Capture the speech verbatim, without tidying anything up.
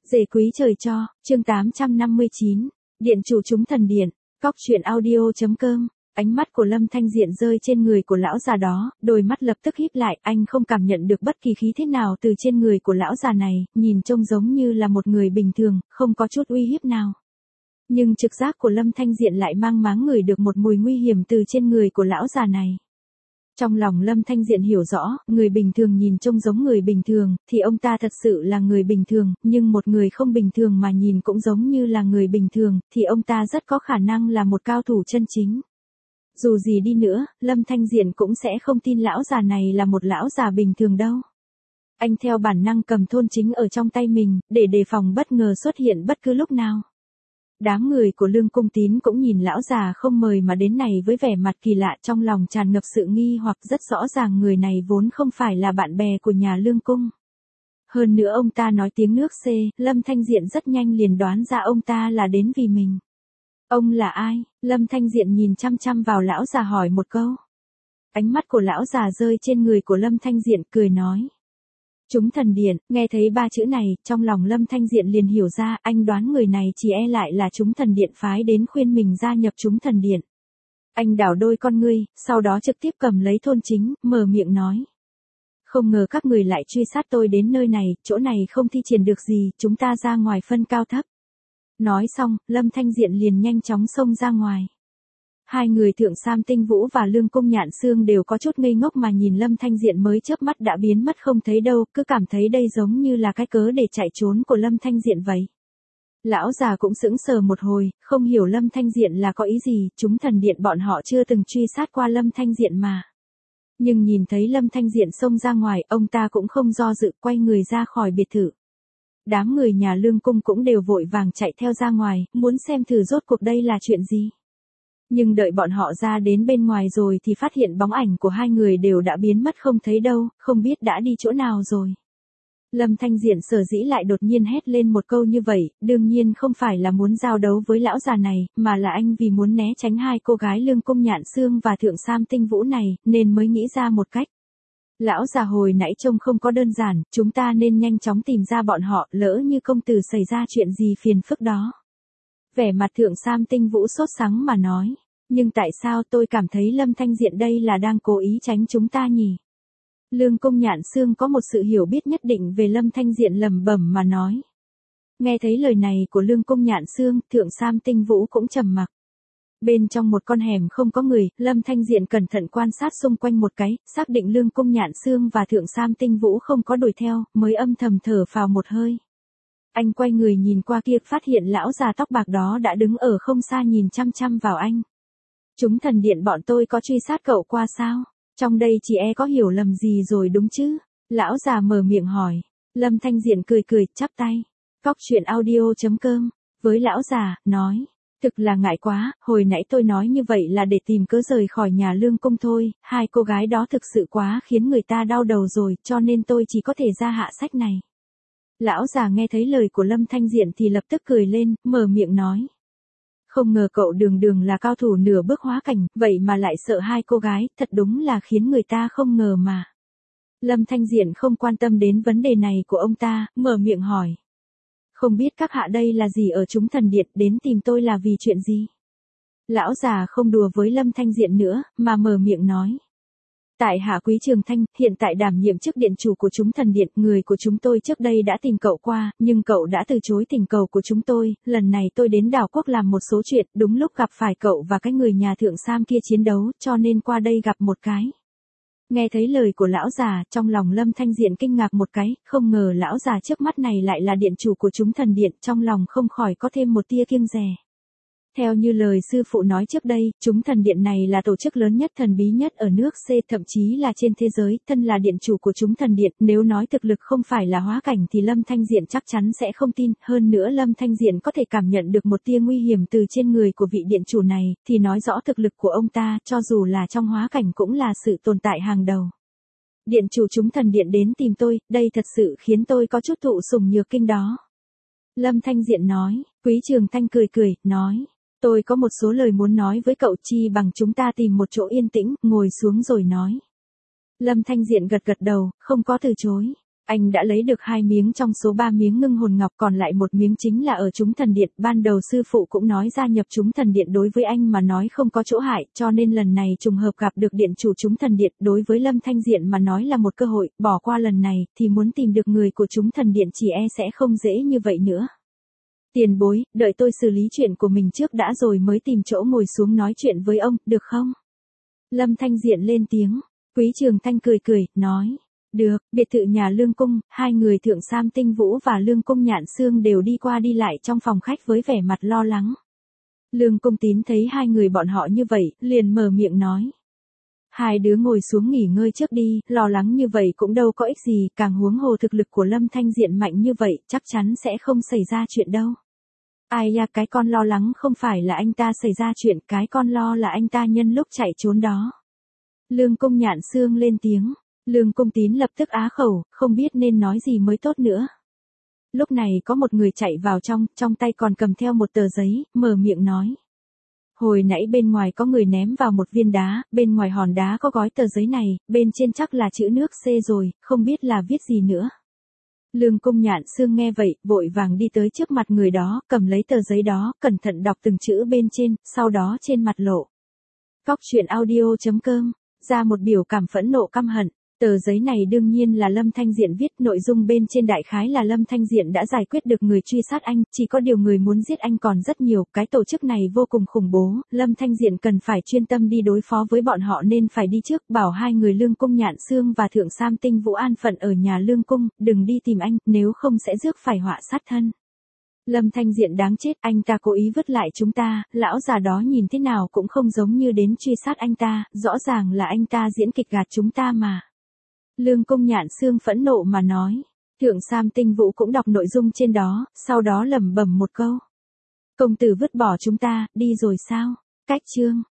Dề quý trời cho, chương tám trăm năm mươi chín, Điện chủ chúng thần điện, cóc truyện audio.com. Ánh mắt của Lâm Thanh Diện rơi trên người của lão già đó, đôi mắt lập tức híp lại, anh không cảm nhận được bất kỳ khí thế nào từ trên người của lão già này, nhìn trông giống như là một người bình thường, không có chút uy hiếp nào. Nhưng trực giác của Lâm Thanh Diện lại mang máng ngửi được một mùi nguy hiểm từ trên người của lão già này. Trong lòng Lâm Thanh Diện hiểu rõ, người bình thường nhìn trông giống người bình thường, thì ông ta thật sự là người bình thường, nhưng một người không bình thường mà nhìn cũng giống như là người bình thường, thì ông ta rất có khả năng là một cao thủ chân chính. Dù gì đi nữa, Lâm Thanh Diện cũng sẽ không tin lão già này là một lão già bình thường đâu. Anh theo bản năng cầm thôn chính ở trong tay mình, để đề phòng bất ngờ xuất hiện bất cứ lúc nào. Đám người của Lương Cung Tín cũng nhìn lão già không mời mà đến này với vẻ mặt kỳ lạ, trong lòng tràn ngập sự nghi hoặc, rất rõ ràng người này vốn không phải là bạn bè của nhà Lương Cung. Hơn nữa ông ta nói tiếng nước C, Lâm Thanh Diện rất nhanh liền đoán ra ông ta là đến vì mình. Ông là ai? Lâm Thanh Diện nhìn chăm chăm vào lão già hỏi một câu. Ánh mắt của lão già rơi trên người của Lâm Thanh Diện, cười nói. Chúng thần điện. Nghe thấy ba chữ này, trong lòng Lâm Thanh Diện liền hiểu ra, anh đoán người này chỉ e lại là chúng thần điện phái đến khuyên mình gia nhập chúng thần điện. Anh đảo đôi con ngươi, sau đó trực tiếp cầm lấy thôn chính, mở miệng nói. Không ngờ các người lại truy sát tôi đến nơi này, chỗ này không thi triển được gì, chúng ta ra ngoài phân cao thấp. Nói xong, Lâm Thanh Diện liền nhanh chóng xông ra ngoài. Hai người Thượng Sam Tinh Vũ và Lương Cung Nhạn Xương đều có chút ngây ngốc mà nhìn Lâm Thanh Diện mới chớp mắt đã biến mất không thấy đâu, cứ cảm thấy đây giống như là cái cớ để chạy trốn của Lâm Thanh Diện vậy. Lão già cũng sững sờ một hồi, không hiểu Lâm Thanh Diện là có ý gì, chúng thần điện bọn họ chưa từng truy sát qua Lâm Thanh Diện mà. Nhưng nhìn thấy Lâm Thanh Diện xông ra ngoài, ông ta cũng không do dự, quay người ra khỏi biệt thự. Đám người nhà Lương Cung cũng đều vội vàng chạy theo ra ngoài, muốn xem thử rốt cuộc đây là chuyện gì. Nhưng đợi bọn họ ra đến bên ngoài rồi thì phát hiện bóng ảnh của hai người đều đã biến mất không thấy đâu, không biết đã đi chỗ nào rồi. Lâm Thanh Diện sở dĩ lại đột nhiên hét lên một câu như vậy, đương nhiên không phải là muốn giao đấu với lão già này, mà là anh vì muốn né tránh hai cô gái Lương Cung Nhạn Xương và Thượng Sam Tinh Vũ này, nên mới nghĩ ra một cách. Lão già hồi nãy trông không có đơn giản, chúng ta nên nhanh chóng tìm ra bọn họ, lỡ như công tử xảy ra chuyện gì phiền phức đó. Vẻ mặt Thượng Sam Tinh Vũ sốt sắng mà nói, nhưng tại sao tôi cảm thấy Lâm Thanh Diện đây là đang cố ý tránh chúng ta nhỉ? Lương Cung Nhạn Xương có một sự hiểu biết nhất định về Lâm Thanh Diện lẩm bẩm mà nói. Nghe thấy lời này của Lương Cung Nhạn Xương, Thượng Sam Tinh Vũ cũng trầm mặc. Bên trong một con hẻm không có người, Lâm Thanh Diện cẩn thận quan sát xung quanh một cái, xác định Lương Cung Nhạn Xương và Thượng Sam Tinh Vũ không có đuổi theo, mới âm thầm thở phào một hơi. Anh quay người nhìn qua kia, phát hiện lão già tóc bạc đó đã đứng ở không xa nhìn chăm chăm vào anh. Chúng thần điện bọn tôi có truy sát cậu qua sao? Trong đây chị e có hiểu lầm gì rồi đúng chứ? Lão già mở miệng hỏi. Lâm Thanh Diện cười cười, chắp tay. Cóc truyện audio.com. Với lão già, nói. Thực là ngại quá, hồi nãy tôi nói như vậy là để tìm cớ rời khỏi nhà Lương Cung thôi, hai cô gái đó thực sự quá khiến người ta đau đầu rồi, cho nên tôi chỉ có thể ra hạ sách này. Lão già nghe thấy lời của Lâm Thanh Diện thì lập tức cười lên, mở miệng nói. Không ngờ cậu đường đường là cao thủ nửa bước hóa cảnh, vậy mà lại sợ hai cô gái, thật đúng là khiến người ta không ngờ mà. Lâm Thanh Diện không quan tâm đến vấn đề này của ông ta, mở miệng hỏi. Không biết các hạ đây là gì ở chúng thần điện, đến tìm tôi là vì chuyện gì? Lão già không đùa với Lâm Thanh Diện nữa, mà mở miệng nói. Tại hạ Quý Trường Thanh, hiện tại đảm nhiệm chức điện chủ của chúng thần điện, người của chúng tôi trước đây đã tìm cậu qua, nhưng cậu đã từ chối thỉnh cầu của chúng tôi, lần này tôi đến đảo quốc làm một số chuyện, đúng lúc gặp phải cậu và cái người nhà Thượng Sam kia chiến đấu, cho nên qua đây gặp một cái. Nghe thấy lời của lão già, trong lòng Lâm Thanh Diện kinh ngạc một cái, không ngờ lão già trước mắt này lại là điện chủ của chúng thần điện, trong lòng không khỏi có thêm một tia kiêng dè. Theo như lời sư phụ nói trước đây, chúng thần điện này là tổ chức lớn nhất thần bí nhất ở nước C, thậm chí là trên thế giới, thân là điện chủ của chúng thần điện, nếu nói thực lực không phải là hóa cảnh thì Lâm Thanh Diện chắc chắn sẽ không tin, hơn nữa Lâm Thanh Diện có thể cảm nhận được một tia nguy hiểm từ trên người của vị điện chủ này, thì nói rõ thực lực của ông ta, cho dù là trong hóa cảnh cũng là sự tồn tại hàng đầu. Điện chủ chúng thần điện đến tìm tôi, đây thật sự khiến tôi có chút thụ sủng nhược kinh đó. Lâm Thanh Diện nói, Quý Trường Thanh cười cười, nói. Tôi có một số lời muốn nói với cậu, chi bằng chúng ta tìm một chỗ yên tĩnh, ngồi xuống rồi nói. Lâm Thanh Diện gật gật đầu, không có từ chối. Anh đã lấy được hai miếng trong số ba miếng ngưng hồn ngọc, còn lại một miếng chính là ở chúng thần điện. Ban đầu sư phụ cũng nói gia nhập chúng thần điện đối với anh mà nói không có chỗ hại, cho nên lần này trùng hợp gặp được điện chủ chúng thần điện, đối với Lâm Thanh Diện mà nói là một cơ hội, bỏ qua lần này, thì muốn tìm được người của chúng thần điện chỉ e sẽ không dễ như vậy nữa. Tiền bối, đợi tôi xử lý chuyện của mình trước đã rồi mới tìm chỗ ngồi xuống nói chuyện với ông, được không? Lâm Thanh Diện lên tiếng. Quý Trường Thanh cười cười, nói. Được, biệt thự nhà Lương Cung, hai người Thượng Sam Tinh Vũ và Lương Cung Nhạn Xương đều đi qua đi lại trong phòng khách với vẻ mặt lo lắng. Lương Cung Tín thấy hai người bọn họ như vậy, liền mở miệng nói. Hai đứa ngồi xuống nghỉ ngơi trước đi, lo lắng như vậy cũng đâu có ích gì, càng huống hồ thực lực của Lâm Thanh Diện mạnh như vậy, chắc chắn sẽ không xảy ra chuyện đâu. Ai ya, cái con lo lắng không phải là anh ta xảy ra chuyện, cái con lo là anh ta nhân lúc chạy trốn đó. Lương Cung Nhạn Xương lên tiếng. Lương Cung Tín lập tức á khẩu, không biết nên nói gì mới tốt nữa. Lúc này có một người chạy vào trong, trong tay còn cầm theo một tờ giấy, mở miệng nói. Hồi nãy bên ngoài có người ném vào một viên đá, bên ngoài hòn đá có gói tờ giấy này, bên trên chắc là chữ nước C rồi, không biết là viết gì nữa. Lương Cung Nhạn Xương nghe vậy, vội vàng đi tới trước mặt người đó, cầm lấy tờ giấy đó, cẩn thận đọc từng chữ bên trên, sau đó trên mặt lộ. Cóc truyện audio chấm com, ra một biểu cảm phẫn nộ căm hận. Tờ giấy này đương nhiên là Lâm Thanh Diện viết, nội dung bên trên đại khái là Lâm Thanh Diện đã giải quyết được người truy sát anh, chỉ có điều người muốn giết anh còn rất nhiều, cái tổ chức này vô cùng khủng bố, Lâm Thanh Diện cần phải chuyên tâm đi đối phó với bọn họ nên phải đi trước, bảo hai người Lương Cung Nhạn Xương và Thượng Sam Tinh Vũ an phận ở nhà Lương Cung, đừng đi tìm anh, nếu không sẽ rước phải họa sát thân. Lâm Thanh Diện đáng chết, anh ta cố ý vứt lại chúng ta, lão già đó nhìn thế nào cũng không giống như đến truy sát anh ta, rõ ràng là anh ta diễn kịch gạt chúng ta mà. Lương Cung Nhạn Xương phẫn nộ mà nói. Thượng Sam Tinh Vũ cũng đọc nội dung trên đó, sau đó lẩm bẩm một câu. Công tử vứt bỏ chúng ta, đi rồi sao? Cách chương.